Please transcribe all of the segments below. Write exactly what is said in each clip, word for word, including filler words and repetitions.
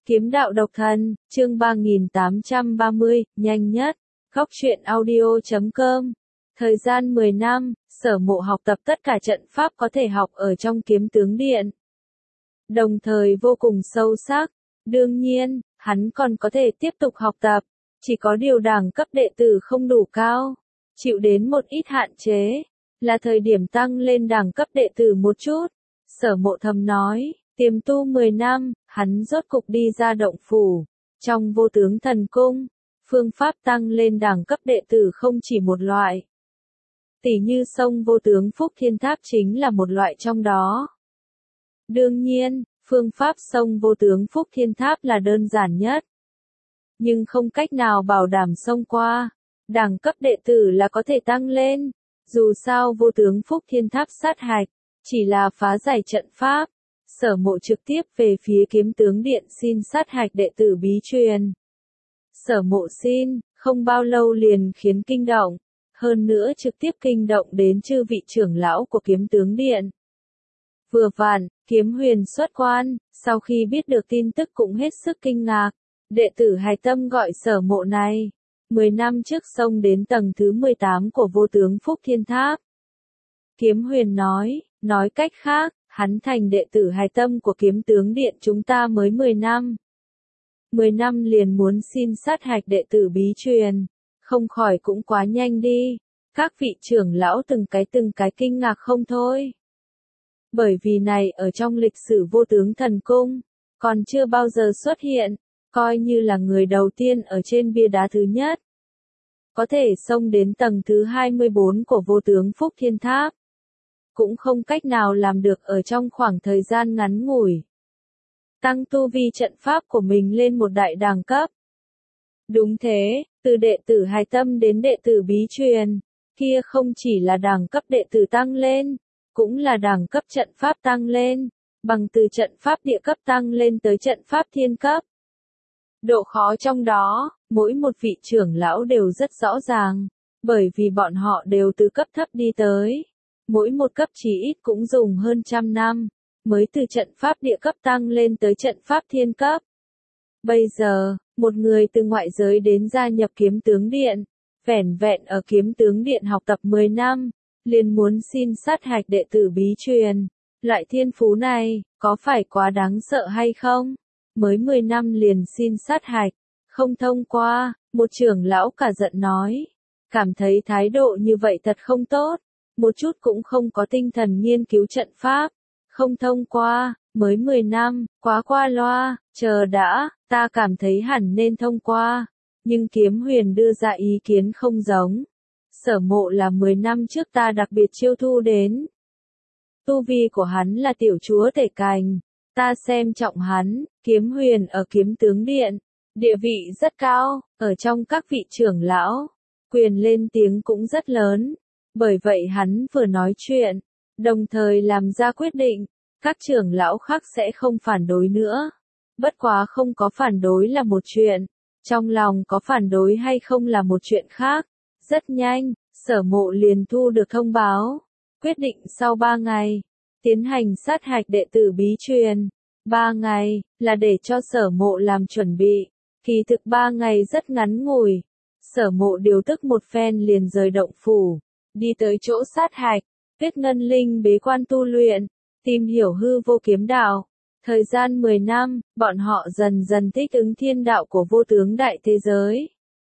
Kiếm đạo độc thân, chương ba nghìn tám trăm ba mươi, nhanh nhất. Góc truyện audio chấm com. Thời gian mười năm, Sở Mộ học tập tất cả trận pháp có thể học ở trong kiếm tướng điện. Đồng thời vô cùng sâu sắc. Đương nhiên, hắn còn có thể tiếp tục học tập. Chỉ có điều đẳng cấp đệ tử không đủ cao. Chịu đến một ít hạn chế. Là thời điểm tăng lên đẳng cấp đệ tử một chút. Sở Mộ thầm nói. Tiềm tu mười năm, hắn rốt cục đi ra động phủ. Trong vô tướng thần cung, phương pháp tăng lên đẳng cấp đệ tử không chỉ một loại. Tỷ như sông vô tướng Phúc Thiên Tháp chính là một loại trong đó. Đương nhiên, phương pháp sông vô tướng Phúc Thiên Tháp là đơn giản nhất. Nhưng không cách nào bảo đảm sông qua. Đẳng cấp đệ tử là có thể tăng lên. Dù sao vô tướng Phúc Thiên Tháp sát hạch, chỉ là phá giải trận pháp. Sở Mộ trực tiếp về phía kiếm tướng điện xin sát hạch đệ tử bí truyền. Sở Mộ xin, không bao lâu liền khiến kinh động, hơn nữa trực tiếp kinh động đến chư vị trưởng lão của kiếm tướng điện. Vừa vặn, Kiếm Huyền xuất quan, sau khi biết được tin tức cũng hết sức kinh ngạc. Đệ tử hài tâm gọi Sở Mộ này, mười năm trước xông đến tầng thứ mười tám của vô tướng Phúc Thiên Tháp. Kiếm Huyền nói, nói cách khác, hắn thành đệ tử hài tâm của kiếm tướng điện chúng ta mới mười năm. mười năm liền muốn xin sát hạch đệ tử bí truyền, không khỏi cũng quá nhanh đi. Các vị trưởng lão từng cái từng cái kinh ngạc không thôi. Bởi vì này ở trong lịch sử vô tướng thần cung, còn chưa bao giờ xuất hiện, coi như là người đầu tiên ở trên bia đá thứ nhất. Có thể xông đến tầng thứ hai mươi bốn của vô tướng Phúc Thiên Tháp. Cũng không cách nào làm được ở trong khoảng thời gian ngắn ngủi. Tăng tu vi trận pháp của mình lên một đại đẳng cấp. Đúng thế, từ đệ tử hài tâm đến đệ tử bí truyền, kia không chỉ là đẳng cấp đệ tử tăng lên, cũng là đẳng cấp trận pháp tăng lên, bằng từ trận pháp địa cấp tăng lên tới trận pháp thiên cấp. Độ khó trong đó, mỗi một vị trưởng lão đều rất rõ ràng, bởi vì bọn họ đều từ cấp thấp đi tới. Mỗi một cấp chỉ ít cũng dùng hơn trăm năm, mới từ trận pháp địa cấp tăng lên tới trận pháp thiên cấp. Bây giờ, một người từ ngoại giới đến gia nhập kiếm tướng điện, vẻn vẹn ở kiếm tướng điện học tập mười năm, liền muốn xin sát hạch đệ tử bí truyền. Loại thiên phú này, có phải quá đáng sợ hay không? Mới mười năm liền xin sát hạch, không thông qua, một trưởng lão cả giận nói. Cảm thấy thái độ như vậy thật không tốt. Một chút cũng không có tinh thần nghiên cứu trận pháp, không thông qua, mới mười năm, quá qua loa, chờ đã, ta cảm thấy hẳn nên thông qua, nhưng Kiếm Huyền đưa ra ý kiến không giống. Sở Mộ là mười năm trước ta đặc biệt chiêu thu đến. Tu vi của hắn là tiểu chúa tể cành, ta xem trọng hắn. Kiếm Huyền ở kiếm tướng điện, địa vị rất cao, ở trong các vị trưởng lão, quyền lên tiếng cũng rất lớn. Bởi vậy hắn vừa nói chuyện, đồng thời làm ra quyết định, các trưởng lão khác sẽ không phản đối nữa. Bất quá không có phản đối là một chuyện, trong lòng có phản đối hay không là một chuyện khác. Rất nhanh, Sở Mộ liền thu được thông báo, quyết định sau ba ngày, tiến hành sát hạch đệ tử bí truyền. ba ngày, là để cho Sở Mộ làm chuẩn bị, kỳ thực ba ngày rất ngắn ngủi. Sở Mộ điều tức một phen liền rời động phủ. Đi tới chỗ sát hạch, Tuyết Ngân Linh bế quan tu luyện, tìm hiểu hư vô kiếm đạo. Thời gian mười năm, bọn họ dần dần thích ứng thiên đạo của vô tướng đại thế giới.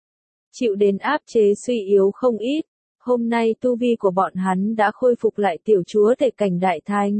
Chịu đến áp chế suy yếu không ít, hôm nay tu vi của bọn hắn đã khôi phục lại tiểu chúa tể cảnh đại thành.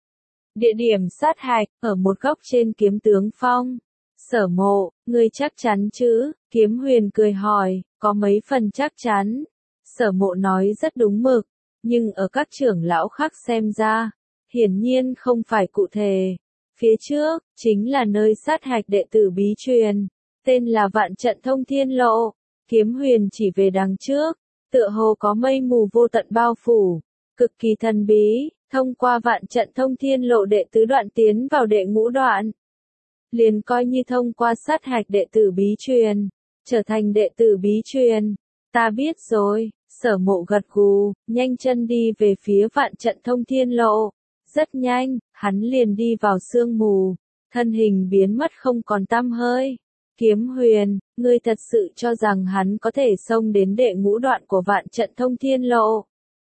Địa điểm sát hạch, ở một góc trên kiếm tướng phong. Sở Mộ, ngươi chắc chắn chứ? Kiếm Huyền cười hỏi, có mấy phần chắc chắn. Sở Mộ nói rất đúng mực, nhưng ở các trưởng lão khác xem ra, hiển nhiên không phải cụ thể. Phía trước, chính là nơi sát hạch đệ tử bí truyền, tên là Vạn Trận Thông Thiên Lộ. Kiếm Huyền chỉ về đằng trước, tựa hồ có mây mù vô tận bao phủ, cực kỳ thần bí, thông qua Vạn Trận Thông Thiên Lộ đệ tứ đoạn tiến vào đệ ngũ đoạn. Liền coi như thông qua sát hạch đệ tử bí truyền, trở thành đệ tử bí truyền. Ta biết rồi. Sở Mộ gật gù, nhanh chân đi về phía Vạn Trận Thông Thiên Lộ. Rất nhanh, hắn liền đi vào sương mù. thân hình biến mất không còn tăm hơi. Kiếm Huyền, ngươi thật sự cho rằng hắn có thể xông đến đệ ngũ đoạn của vạn trận thông thiên lộ?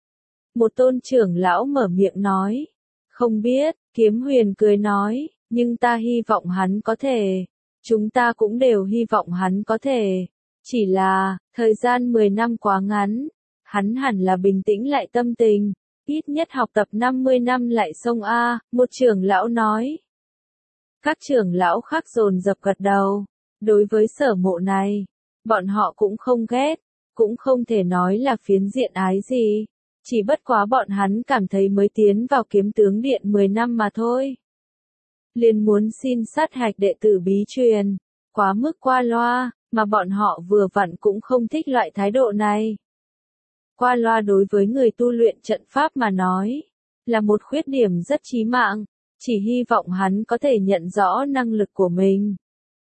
Một tôn trưởng lão mở miệng nói. Không biết, Kiếm Huyền cười nói, nhưng ta hy vọng hắn có thể. Chúng ta cũng đều hy vọng hắn có thể. Chỉ là, thời gian mười năm quá ngắn, hắn hẳn là bình tĩnh lại tâm tình, ít nhất học tập năm mươi năm lại xông A, một trưởng lão nói. Các trưởng lão khác dồn dập gật đầu. Đối với Sở Mộ này, bọn họ cũng không ghét, cũng không thể nói là phiến diện ái gì. Chỉ bất quá bọn hắn cảm thấy mới tiến vào kiếm tướng điện mười năm mà thôi. Liền muốn xin sát hạch đệ tử bí truyền, quá mức qua loa, mà bọn họ vừa vặn cũng không thích loại thái độ này. Qua loa đối với người tu luyện trận pháp mà nói, là một khuyết điểm rất chí mạng, chỉ hy vọng hắn có thể nhận rõ năng lực của mình.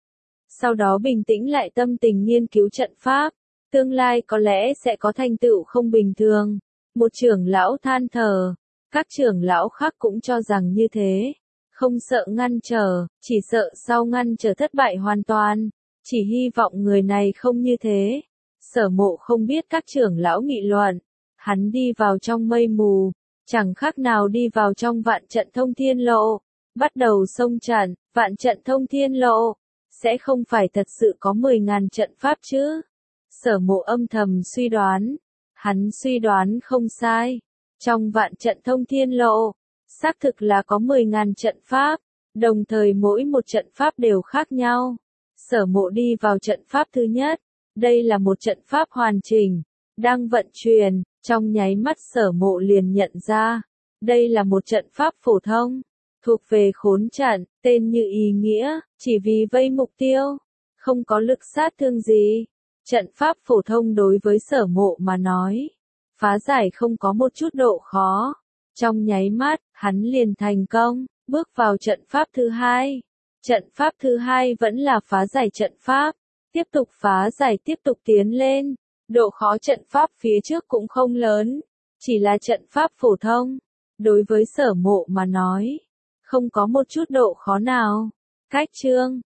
Sau đó bình tĩnh lại tâm tình nghiên cứu trận pháp, tương lai có lẽ sẽ có thành tựu không bình thường. Một trưởng lão than thở, các trưởng lão khác cũng cho rằng như thế, không sợ ngăn trở, chỉ sợ sau ngăn trở thất bại hoàn toàn, chỉ hy vọng người này không như thế. Sở Mộ không biết các trưởng lão nghị luận, hắn đi vào trong mây mù, chẳng khác nào đi vào trong vạn trận thông thiên lộ, bắt đầu xông trận, vạn trận thông thiên lộ, sẽ không phải thật sự có mười ngàn trận pháp chứ? Sở Mộ âm thầm suy đoán. Hắn suy đoán không sai. Trong vạn trận thông thiên lộ, xác thực là có mười ngàn trận pháp, đồng thời mỗi một trận pháp đều khác nhau. Sở Mộ đi vào trận pháp thứ nhất. Đây là một trận pháp hoàn chỉnh, đang vận chuyển, trong nháy mắt Sở Mộ liền nhận ra. Đây là một trận pháp phổ thông, thuộc về khốn trận, tên như ý nghĩa, chỉ vì vây mục tiêu, không có lực sát thương gì. Trận pháp phổ thông đối với Sở Mộ mà nói, phá giải không có một chút độ khó. Trong nháy mắt, hắn liền thành công, bước vào trận pháp thứ hai. Trận pháp thứ hai vẫn là phá giải trận pháp, tiếp tục phá giải tiếp tục tiến lên. Độ khó trận pháp phía trước cũng không lớn, chỉ là trận pháp phổ thông. Đối với Sở Mộ mà nói, không có một chút độ khó nào. Cách chương